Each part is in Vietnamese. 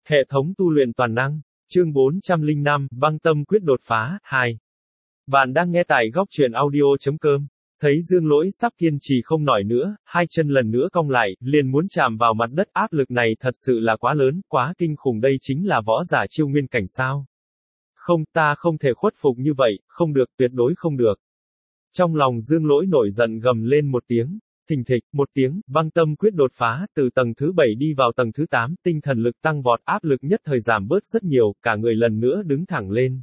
Hệ thống tu luyện toàn năng. Chương 405, băng tâm quyết đột phá, 2. Bạn đang nghe tại góc truyện audio.com. Thấy Dương Lỗi sắp kiên trì không nổi nữa, hai chân lần nữa cong lại, liền muốn chạm vào mặt đất, áp lực này thật sự là quá lớn, quá kinh khủng, đây chính là võ giả chiêu nguyên cảnh sao? Không, ta không thể khuất phục như vậy, không được, tuyệt đối không được. Trong lòng Dương Lỗi nổi giận gầm lên một tiếng. Thình thịch, một tiếng, băng tâm quyết đột phá, từ tầng thứ 7 đi vào tầng thứ 8, tinh thần lực tăng vọt, áp lực nhất thời giảm bớt rất nhiều, cả người lần nữa đứng thẳng lên.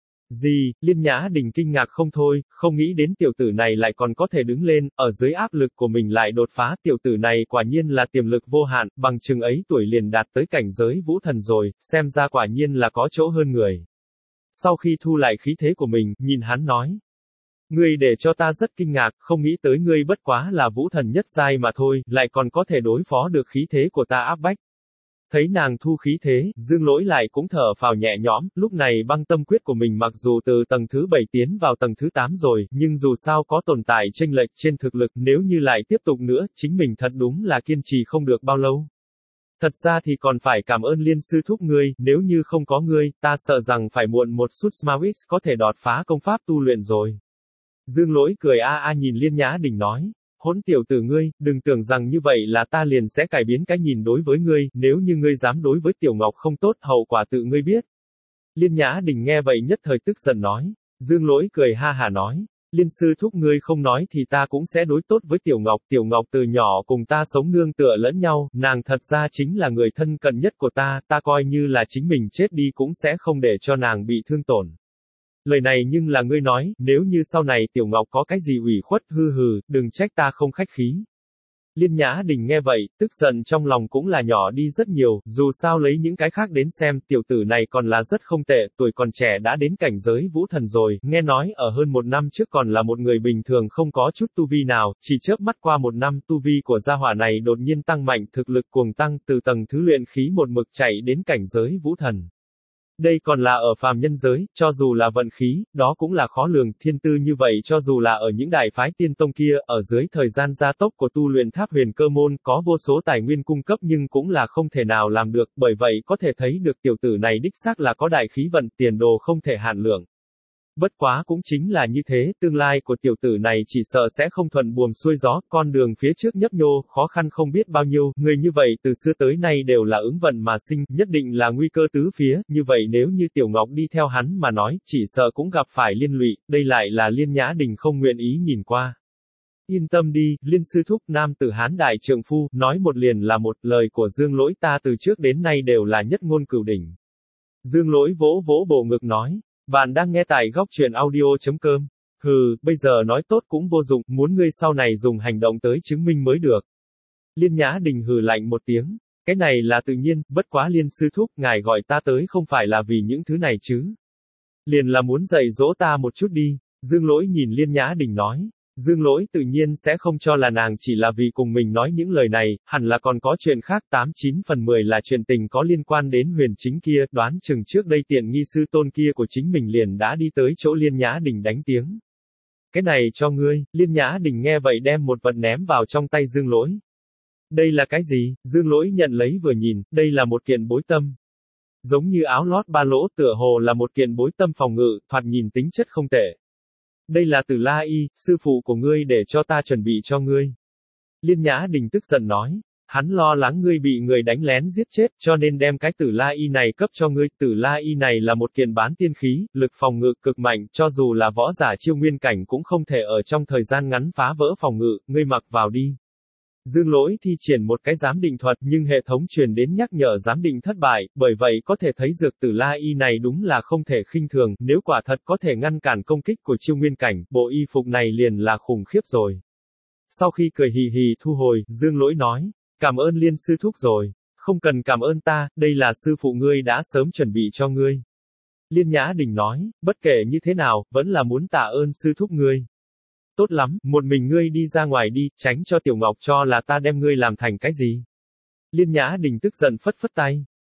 Gì, Liên Nhã Đình kinh ngạc không thôi, không nghĩ đến tiểu tử này lại còn có thể đứng lên, ở dưới áp lực của mình lại đột phá, tiểu tử này quả nhiên là tiềm lực vô hạn, bằng chừng ấy tuổi liền đạt tới cảnh giới vũ thần rồi, xem ra quả nhiên là có chỗ hơn người. Sau khi thu lại khí thế của mình, nhìn hắn nói. Ngươi để cho ta rất kinh ngạc, không nghĩ tới ngươi bất quá là vũ thần nhất giai mà thôi, lại còn có thể đối phó được khí thế của ta áp bách. Thấy nàng thu khí thế, Dương Lỗi lại cũng thở phào nhẹ nhõm, lúc này băng tâm quyết của mình mặc dù từ tầng thứ 7 tiến vào tầng thứ 8 rồi, nhưng dù sao có tồn tại chênh lệch trên thực lực, nếu như lại tiếp tục nữa, chính mình thật đúng là kiên trì không được bao lâu. Thật ra thì còn phải cảm ơn Liên sư thúc ngươi, nếu như không có ngươi, ta sợ rằng phải muộn một chút Smawix có thể đột phá công pháp tu luyện rồi. Dương Lỗi cười nhìn Liên Nhã Đình nói, hỗn tiểu tử ngươi, đừng tưởng rằng như vậy là ta liền sẽ cải biến cái nhìn đối với ngươi, nếu như ngươi dám đối với Tiểu Ngọc không tốt, hậu quả tự ngươi biết. Liên Nhã Đình nghe vậy nhất thời tức giận nói, Dương Lỗi cười ha hả nói, Liên sư thúc ngươi không nói thì ta cũng sẽ đối tốt với Tiểu Ngọc từ nhỏ cùng ta sống nương tựa lẫn nhau, nàng thật ra chính là người thân cận nhất của ta coi như là chính mình chết đi cũng sẽ không để cho nàng bị thương tổn. Lời này nhưng là ngươi nói, nếu như sau này Tiểu Ngọc có cái gì ủy khuất, đừng trách ta không khách khí. Liên Nhã Đình nghe vậy, tức giận trong lòng cũng là nhỏ đi rất nhiều, dù sao lấy những cái khác đến xem, tiểu tử này còn là rất không tệ, tuổi còn trẻ đã đến cảnh giới vũ thần rồi, nghe nói ở hơn một năm trước còn là một người bình thường không có chút tu vi nào, chỉ chớp mắt qua một năm tu vi của gia hỏa này đột nhiên tăng mạnh, thực lực cuồng tăng, từ tầng thứ luyện khí một mực chạy đến cảnh giới vũ thần. Đây còn là ở phàm nhân giới, cho dù là vận khí, đó cũng là khó lường, thiên tư như vậy cho dù là ở những đại phái tiên tông kia, ở dưới thời gian gia tốc của tu luyện tháp huyền cơ môn, có vô số tài nguyên cung cấp nhưng cũng là không thể nào làm được, bởi vậy có thể thấy được tiểu tử này đích xác là có đại khí vận, tiền đồ không thể hạn lượng. Bất quá cũng chính là như thế, tương lai của tiểu tử này chỉ sợ sẽ không thuận buồm xuôi gió, con đường phía trước nhấp nhô, khó khăn không biết bao nhiêu, người như vậy từ xưa tới nay đều là ứng vận mà sinh, nhất định là nguy cơ tứ phía, như vậy nếu như Tiểu Ngọc đi theo hắn mà nói, chỉ sợ cũng gặp phải liên lụy, đây lại là Liên Nhã Đình không nguyện ý nhìn qua. Yên tâm đi, Liên sư thúc, nam tử Hán đại trượng phu, nói một liền là một, lời của Dương Lỗi ta từ trước đến nay đều là nhất ngôn cửu đỉnh. Dương Lỗi vỗ vỗ bộ ngực nói. Bạn đang nghe tại góc truyện audio.com. Bây giờ nói tốt cũng vô dụng, muốn ngươi sau này dùng hành động tới chứng minh mới được. Liên Nhã Đình hừ lạnh một tiếng. Cái này là tự nhiên, bất quá Liên sư thúc, ngài gọi ta tới không phải là vì những thứ này chứ. Liền là muốn dạy dỗ ta một chút đi. Dương Lỗi nhìn Liên Nhã Đình nói. Dương Lỗi tự nhiên sẽ không cho là nàng chỉ là vì cùng mình nói những lời này, hẳn là còn có chuyện khác, 89 phần 10 là chuyện tình có liên quan đến Huyền Chính kia, đoán chừng trước đây tiện nghi sư tôn kia của chính mình liền đã đi tới chỗ Liên Nhã Đình đánh tiếng. Cái này cho ngươi, Liên Nhã Đình nghe vậy đem một vật ném vào trong tay Dương Lỗi. Đây là cái gì? Dương Lỗi nhận lấy vừa nhìn, đây là một kiện bối tâm. Giống như áo lót ba lỗ, tựa hồ là một kiện bối tâm phòng ngự, thoạt nhìn tính chất không tệ. Đây là Tử La Y, sư phụ của ngươi để cho ta chuẩn bị cho ngươi. Liên Nhã Đình tức giận nói, hắn lo lắng ngươi bị người đánh lén giết chết, cho nên đem cái Tử La Y này cấp cho ngươi. Tử La Y này là một kiện bán tiên khí, lực phòng ngự cực mạnh, cho dù là võ giả chiêu nguyên cảnh cũng không thể ở trong thời gian ngắn phá vỡ phòng ngự, ngươi mặc vào đi. Dương Lỗi thi triển một cái giám định thuật nhưng hệ thống truyền đến nhắc nhở giám định thất bại, bởi vậy có thể thấy dược Tử La Y này đúng là không thể khinh thường, nếu quả thật có thể ngăn cản công kích của chiêu nguyên cảnh, bộ y phục này liền là khủng khiếp rồi. Sau khi cười hì hì thu hồi, Dương Lỗi nói, cảm ơn Liên sư thúc rồi, không cần cảm ơn ta, đây là sư phụ ngươi đã sớm chuẩn bị cho ngươi. Liên Nhã Đình nói, bất kể như thế nào, vẫn là muốn tạ ơn sư thúc ngươi. Tốt lắm, một mình ngươi đi ra ngoài đi, tránh cho Tiểu Ngọc cho là ta đem ngươi làm thành cái gì. Liên Nhã Đình tức giận phất phất tay.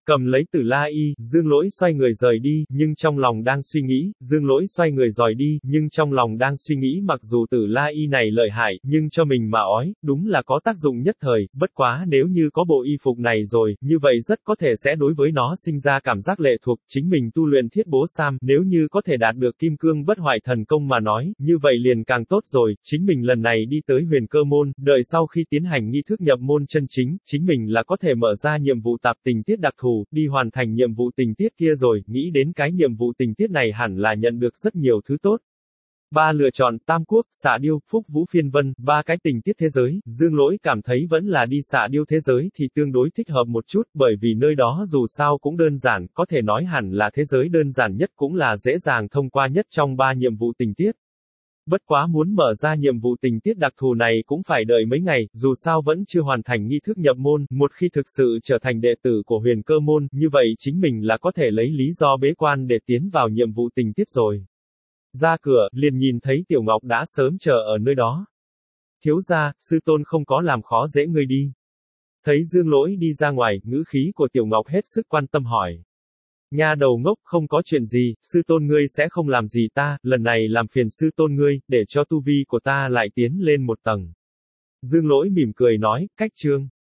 Cầm lấy Tử La Y, Dương Lỗi xoay người rời đi, nhưng trong lòng đang suy nghĩ, Dương Lỗi xoay người rời đi, nhưng trong lòng đang suy nghĩ mặc dù Tử La Y này lợi hại, nhưng cho mình mà ói, đúng là có tác dụng nhất thời, bất quá nếu như có bộ y phục này rồi, như vậy rất có thể sẽ đối với nó sinh ra cảm giác lệ thuộc, chính mình tu luyện Thiết Bố Sam, nếu như có thể đạt được Kim Cương Bất Hoại Thần Công mà nói, như vậy liền càng tốt rồi, chính mình lần này đi tới Huyền Cơ Môn, đợi sau khi tiến hành nghi thức nhập môn chân chính, chính mình là có thể mở ra nhiệm vụ tạp tình tiết đặc thù, đi hoàn thành nhiệm vụ tình tiết kia rồi, nghĩ đến cái nhiệm vụ tình tiết này hẳn là nhận được rất nhiều thứ tốt. Ba lựa chọn, Tam Quốc, Xạ Điêu, Phúc Vũ Phiên Vân, ba cái tình tiết thế giới, Dương Lỗi cảm thấy vẫn là đi Xạ Điêu thế giới thì tương đối thích hợp một chút, bởi vì nơi đó dù sao cũng đơn giản, có thể nói hẳn là thế giới đơn giản nhất cũng là dễ dàng thông qua nhất trong ba nhiệm vụ tình tiết. Bất quá muốn mở ra nhiệm vụ tình tiết đặc thù này cũng phải đợi mấy ngày, dù sao vẫn chưa hoàn thành nghi thức nhập môn, một khi thực sự trở thành đệ tử của Huyền Cơ Môn, như vậy chính mình là có thể lấy lý do bế quan để tiến vào nhiệm vụ tình tiết rồi. Ra cửa, liền nhìn thấy Tiểu Ngọc đã sớm chờ ở nơi đó. Thiếu gia, sư tôn không có làm khó dễ ngươi đi. Thấy Dương Lỗi đi ra ngoài, ngữ khí của Tiểu Ngọc hết sức quan tâm hỏi. Nha đầu ngốc, không có chuyện gì, sư tôn ngươi sẽ không làm gì ta, lần này làm phiền sư tôn ngươi, để cho tu vi của ta lại tiến lên một tầng. Dương Lỗi mỉm cười nói, cách chương.